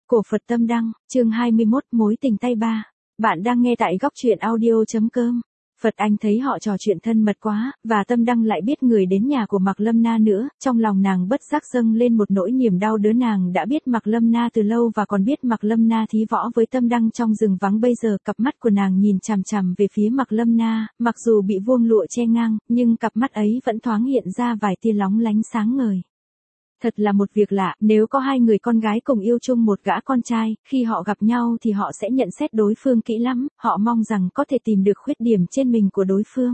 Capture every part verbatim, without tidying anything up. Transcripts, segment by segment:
Cổ Phật Tâm Đăng, chương hai mươi mốt, mối tình tay ba. Bạn đang nghe tại góc truyện audio.com. Phật Anh thấy họ trò chuyện thân mật quá, và Tâm Đăng lại biết người đến nhà của Mạc Lâm Na nữa, trong lòng nàng bất giác dâng lên một nỗi niềm đau đớn. Nàng đã biết Mạc Lâm Na từ lâu và còn biết Mạc Lâm Na thí võ với Tâm Đăng trong rừng vắng. Bây giờ cặp mắt của nàng nhìn chằm chằm về phía Mạc Lâm Na, mặc dù bị vuông lụa che ngang, nhưng cặp mắt ấy vẫn thoáng hiện ra vài tia lóng lánh sáng ngời. Thật là một việc lạ, nếu có hai người con gái cùng yêu chung một gã con trai, khi họ gặp nhau thì họ sẽ nhận xét đối phương kỹ lắm, họ mong rằng có thể tìm được khuyết điểm trên mình của đối phương.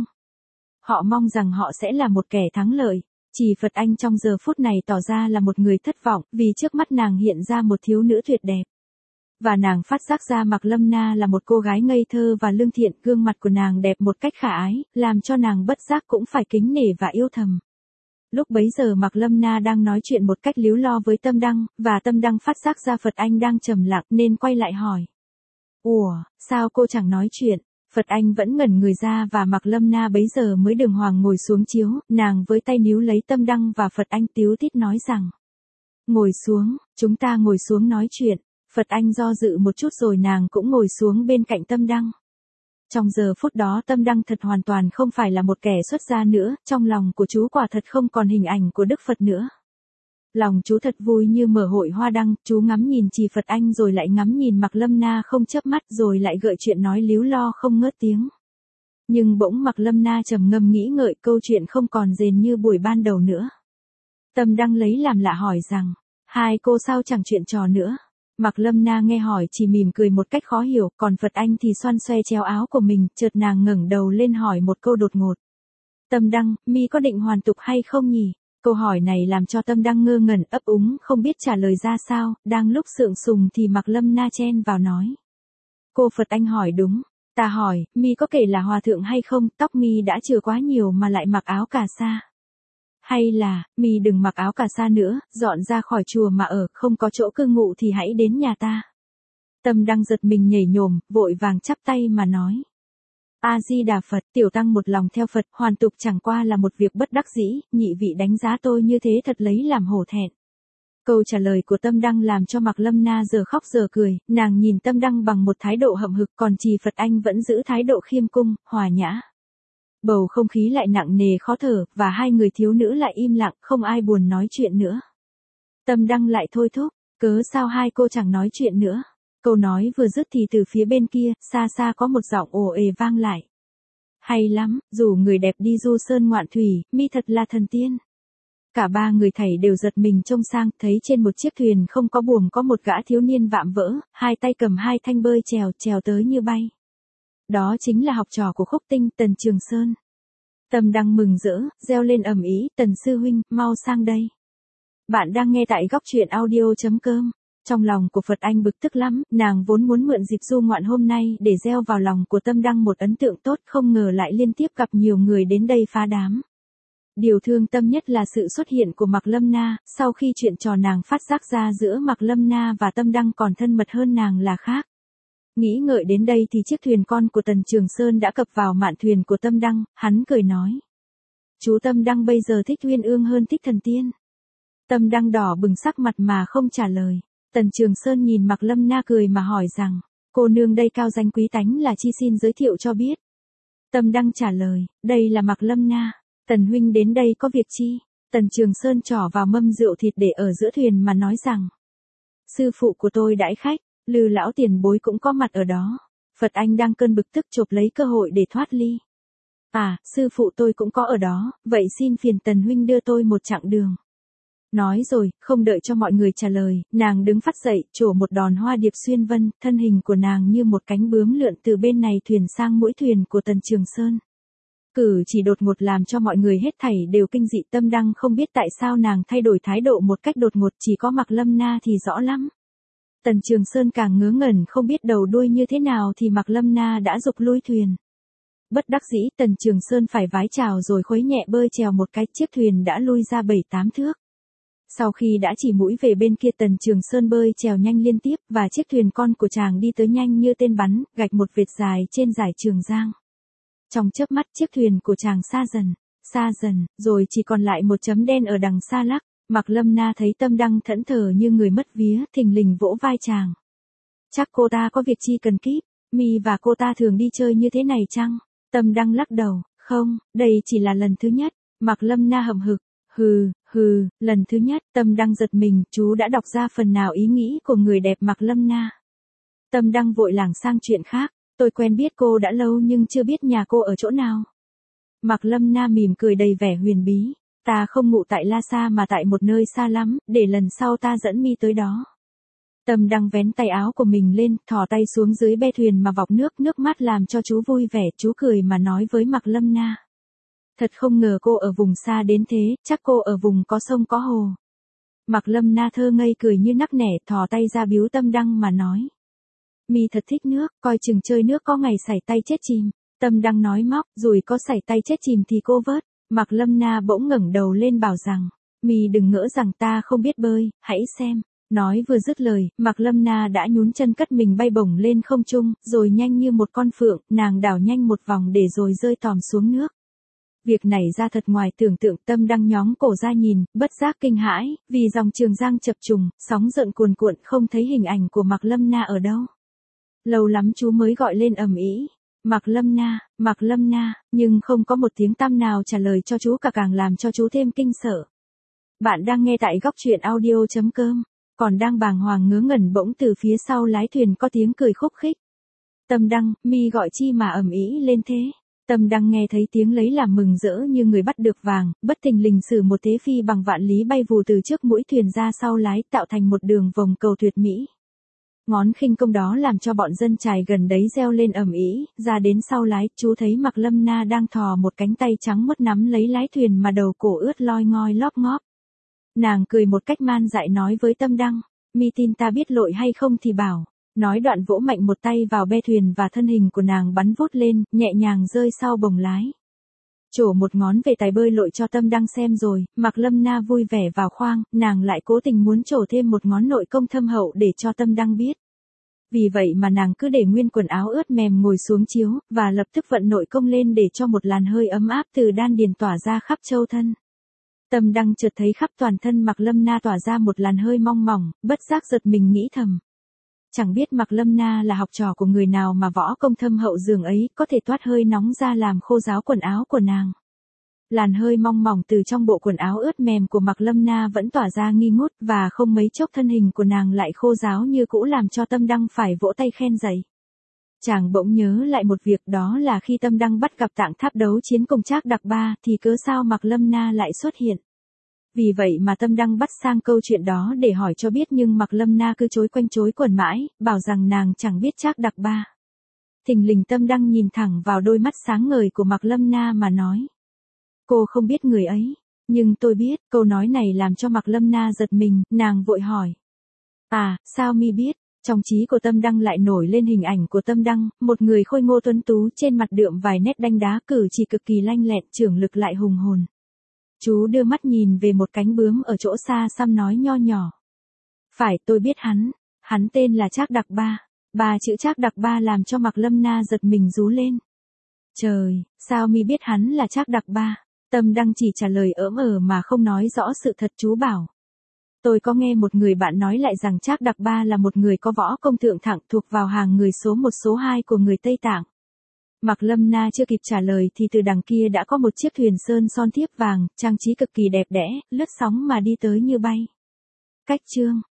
Họ mong rằng họ sẽ là một kẻ thắng lợi. Chỉ Phật Anh trong giờ phút này tỏ ra là một người thất vọng, vì trước mắt nàng hiện ra một thiếu nữ tuyệt đẹp. Và nàng phát giác ra Mạc Lâm Na là một cô gái ngây thơ và lương thiện, gương mặt của nàng đẹp một cách khả ái, làm cho nàng bất giác cũng phải kính nể và yêu thầm. Lúc bấy giờ Mạc Lâm Na đang nói chuyện một cách líu lo với Tâm Đăng, và Tâm Đăng phát giác ra Phật Anh đang trầm lặng nên quay lại hỏi. Ủa, sao cô chẳng nói chuyện? Phật Anh vẫn ngẩn người ra và Mạc Lâm Na bấy giờ mới đường hoàng ngồi xuống chiếu, nàng với tay níu lấy Tâm Đăng và Phật Anh tíu tít nói rằng. Ngồi xuống, chúng ta ngồi xuống nói chuyện. Phật Anh do dự một chút rồi nàng cũng ngồi xuống bên cạnh Tâm Đăng. Trong giờ phút đó Tâm Đăng thật hoàn toàn không phải là một kẻ xuất gia nữa, trong lòng của chú quả thật không còn hình ảnh của Đức Phật nữa. Lòng chú thật vui như mở hội hoa đăng, chú ngắm nhìn Trì Phật Anh rồi lại ngắm nhìn Mạc Lâm Na không chớp mắt rồi lại gợi chuyện nói líu lo không ngớt tiếng. Nhưng bỗng Mạc Lâm Na trầm ngâm nghĩ ngợi, câu chuyện không còn rền như buổi ban đầu nữa. Tâm Đăng lấy làm lạ hỏi rằng, hai cô sao chẳng chuyện trò nữa? Mạc Lâm Na nghe hỏi chỉ mỉm cười một cách khó hiểu, còn Phật Anh thì xoăn xoe chéo áo của mình, chợt nàng ngẩng đầu lên hỏi một câu đột ngột. Tâm Đăng, mi có định hoàn tục hay không nhỉ? Câu hỏi này làm cho Tâm Đăng ngơ ngẩn ấp úng không biết trả lời ra sao, đang lúc sượng sùng thì Mạc Lâm Na chen vào nói. Cô Phật Anh hỏi đúng, ta hỏi, mi có kể là hòa thượng hay không, tóc mi đã chừa quá nhiều mà lại mặc áo cà sa. Hay là, mi đừng mặc áo cà sa nữa, dọn ra khỏi chùa mà ở, không có chỗ cư ngụ thì hãy đến nhà ta. Tâm Đăng giật mình nhảy nhổm, vội vàng chắp tay mà nói. A-di-đà Phật, tiểu tăng một lòng theo Phật, hoàn tục chẳng qua là một việc bất đắc dĩ, nhị vị đánh giá tôi như thế thật lấy làm hổ thẹn. Câu trả lời của Tâm Đăng làm cho Mạc Lâm Na giờ khóc giờ cười, nàng nhìn Tâm Đăng bằng một thái độ hậm hực, còn Trì Phật Anh vẫn giữ thái độ khiêm cung, hòa nhã. Bầu không khí lại nặng nề khó thở, và hai người thiếu nữ lại im lặng, không ai buồn nói chuyện nữa. Tâm Đăng lại thôi thúc, cớ sao hai cô chẳng nói chuyện nữa? Câu nói vừa dứt thì từ phía bên kia, xa xa có một giọng ồ ề vang lại. Hay lắm, dù người đẹp đi du sơn ngoạn thủy, mi thật là thần tiên. Cả ba người thảy đều giật mình trông sang, thấy trên một chiếc thuyền không có buồm có một gã thiếu niên vạm vỡ, hai tay cầm hai thanh bơi chèo, chèo tới như bay. Đó chính là học trò của Khúc Tinh, Tần Trường Sơn. Tâm Đăng mừng rỡ, reo lên ầm ĩ, Tần sư huynh, mau sang đây. Bạn đang nghe tại góc truyện audio.com. Trong lòng của Phật Anh bực tức lắm, nàng vốn muốn mượn dịp du ngoạn hôm nay để gieo vào lòng của Tâm Đăng một ấn tượng tốt, không ngờ lại liên tiếp gặp nhiều người đến đây phá đám. Điều thương tâm nhất là sự xuất hiện của Mạc Lâm Na, sau khi chuyện trò nàng phát giác ra giữa Mạc Lâm Na và Tâm Đăng còn thân mật hơn nàng là khác. Nghĩ ngợi đến đây thì chiếc thuyền con của Tần Trường Sơn đã cập vào mạn thuyền của Tâm Đăng, hắn cười nói. Chú Tâm Đăng bây giờ thích uyên ương hơn thích thần tiên. Tâm Đăng đỏ bừng sắc mặt mà không trả lời. Tần Trường Sơn nhìn Mạc Lâm Na cười mà hỏi rằng, cô nương đây cao danh quý tánh là chi, xin giới thiệu cho biết. Tâm Đăng trả lời, đây là Mạc Lâm Na. Tần huynh đến đây có việc chi? Tần Trường Sơn trỏ vào mâm rượu thịt để ở giữa thuyền mà nói rằng, sư phụ của tôi đãi khách. Lư lão tiền bối cũng có mặt ở đó. Phật Anh đang cơn bực tức chộp lấy cơ hội để thoát ly. À, sư phụ tôi cũng có ở đó, vậy xin phiền Tần huynh đưa tôi một chặng đường. Nói rồi, không đợi cho mọi người trả lời, nàng đứng phắt dậy, trổ một đòn hoa điệp xuyên vân, thân hình của nàng như một cánh bướm lượn từ bên này thuyền sang mũi thuyền của Tần Trường Sơn. Cử chỉ đột ngột làm cho mọi người hết thảy đều kinh dị. Tâm Đăng không biết tại sao nàng thay đổi thái độ một cách đột ngột, chỉ có Mạc Lâm Na thì rõ lắm. Tần Trường Sơn càng ngớ ngẩn không biết đầu đuôi như thế nào thì Mạc Lâm Na đã giục lui thuyền. Bất đắc dĩ Tần Trường Sơn phải vái chào rồi khuấy nhẹ bơi chèo một cái, chiếc thuyền đã lui ra bảy tám thước. Sau khi đã chỉ mũi về bên kia Tần Trường Sơn bơi chèo nhanh liên tiếp và chiếc thuyền con của chàng đi tới nhanh như tên bắn, gạch một vệt dài trên dải Trường Giang. Trong chớp mắt chiếc thuyền của chàng xa dần, xa dần, rồi chỉ còn lại một chấm đen ở đằng xa lắc. Mạc Lâm Na thấy Tâm Đăng thẫn thờ như người mất vía, thình lình vỗ vai chàng. Chắc cô ta có việc chi cần kíp, mi và cô ta thường đi chơi như thế này chăng? Tâm Đăng lắc đầu, không, đây chỉ là lần thứ nhất. Mạc Lâm Na hậm hực, hừ, hừ, lần thứ nhất. Tâm Đăng giật mình, chú đã đọc ra phần nào ý nghĩ của người đẹp Mạc Lâm Na. Tâm Đăng vội lảng sang chuyện khác, tôi quen biết cô đã lâu nhưng chưa biết nhà cô ở chỗ nào. Mạc Lâm Na mỉm cười đầy vẻ huyền bí, ta không ngụ tại La Sa mà tại một nơi xa lắm, để lần sau ta dẫn mi tới đó. Tâm Đăng vén tay áo của mình lên, thò tay xuống dưới be thuyền mà vọc nước, nước mắt làm cho chú vui vẻ, chú cười mà nói với Mạc Lâm Na. Thật không ngờ cô ở vùng xa đến thế, chắc cô ở vùng có sông có hồ. Mạc Lâm Na thơ ngây cười như nắc nẻ, thò tay ra biếu Tâm Đăng mà nói. Mi thật thích nước, coi chừng chơi nước có ngày sảy tay chết chìm. Tâm Đăng nói móc, rồi có sảy tay chết chìm thì cô vớt. Mạc Lâm Na bỗng ngẩng đầu lên bảo rằng, mi đừng ngỡ rằng ta không biết bơi, hãy xem. Nói vừa dứt lời, Mạc Lâm Na đã nhún chân cất mình bay bổng lên không trung, rồi nhanh như một con phượng, nàng đảo nhanh một vòng để rồi rơi tòm xuống nước. Việc này ra thật ngoài tưởng tượng. Tâm Đăng nhóng cổ ra nhìn, bất giác kinh hãi, vì dòng Trường Giang chập trùng, sóng gợn cuồn cuộn, không thấy hình ảnh của Mạc Lâm Na ở đâu. Lâu lắm chú mới gọi lên ầm ĩ, Mạc Lâm Na, Mạc Lâm Na, nhưng không có một tiếng tăm nào trả lời cho chú cả, càng làm cho chú thêm kinh sợ. Bạn đang nghe tại góc truyện audio chấm com, còn đang bàng hoàng ngớ ngẩn bỗng từ phía sau lái thuyền có tiếng cười khúc khích. Tâm Đăng, mi gọi chi mà ầm ĩ lên thế? Tâm Đăng nghe thấy tiếng lấy làm mừng rỡ như người bắt được vàng, bất thình lình sử một thế phi bằng vạn lý bay vù từ trước mũi thuyền ra sau lái, tạo thành một đường vòng cầu tuyệt mỹ. Ngón khinh công đó làm cho bọn dân chài gần đấy reo lên ầm ĩ. Ra đến sau lái, chú thấy Mạc Lâm Na đang thò một cánh tay trắng muốt nắm lấy lái thuyền mà đầu cổ ướt loi ngoi lóp ngóp. Nàng cười một cách man dại nói với Tâm Đăng, mi tin ta biết lội hay không thì bảo. Nói đoạn vỗ mạnh một tay vào be thuyền và thân hình của nàng bắn vút lên, nhẹ nhàng rơi sau bồng lái. Trổ một ngón về tài bơi lội cho Tâm Đăng xem rồi, Mạc Lâm Na vui vẻ vào khoang, nàng lại cố tình muốn trổ thêm một ngón nội công thâm hậu để cho Tâm Đăng biết. Vì vậy mà nàng cứ để nguyên quần áo ướt mềm ngồi xuống chiếu, và lập tức vận nội công lên để cho một làn hơi ấm áp từ đan điền tỏa ra khắp châu thân. Tâm Đăng chợt thấy khắp toàn thân Mạc Lâm Na tỏa ra một làn hơi mong mỏng, bất giác giật mình nghĩ thầm. Chẳng biết Mạc Lâm Na là học trò của người nào mà võ công thâm hậu dường ấy, có thể toát hơi nóng ra làm khô ráo quần áo của nàng. Làn hơi mong mỏng từ trong bộ quần áo ướt mềm của Mạc Lâm Na vẫn tỏa ra nghi ngút, và không mấy chốc thân hình của nàng lại khô ráo như cũ, làm cho Tâm Đăng phải vỗ tay khen dậy. Chàng bỗng nhớ lại một việc, đó là khi Tâm Đăng bắt gặp Tạng Tháp đấu chiến cùng Trác Đặc Ba thì cớ sao Mạc Lâm Na lại xuất hiện. Vì vậy mà Tâm Đăng bắt sang câu chuyện đó để hỏi cho biết, nhưng Mạc Lâm Na cứ chối quanh chối quẩn mãi, bảo rằng nàng chẳng biết Trác Đặc Ba. Thình lình Tâm Đăng nhìn thẳng vào đôi mắt sáng ngời của Mạc Lâm Na mà nói. Cô không biết người ấy, nhưng tôi biết. Câu nói này làm cho Mạc Lâm Na giật mình, nàng vội hỏi. À, sao mi biết? Trong trí của Tâm Đăng lại nổi lên hình ảnh của Tâm Đăng, một người khôi ngô tuấn tú, trên mặt đượm vài nét đanh đá, cử chỉ cực kỳ lanh lẹn, trưởng lực lại hùng hồn. Chú đưa mắt nhìn về một cánh bướm ở chỗ xa xăm nói nho nhỏ. Phải, tôi biết hắn, hắn tên là Trác Đặc Ba. Ba chữ Trác Đặc Ba làm cho Mạc Lâm Na giật mình rú lên. Trời, sao mi biết hắn là Trác Đặc Ba? Tâm Đăng chỉ trả lời ỡm ờ mà không nói rõ sự thật. Chú bảo. Tôi có nghe một người bạn nói lại rằng Trác Đặc Ba là một người có võ công thượng thặng, thuộc vào hàng người số một số hai của người Tây Tạng. Mạc Lâm Na chưa kịp trả lời thì từ đằng kia đã có một chiếc thuyền sơn son thiếp vàng, trang trí cực kỳ đẹp đẽ, lướt sóng mà đi tới như bay. Cách chương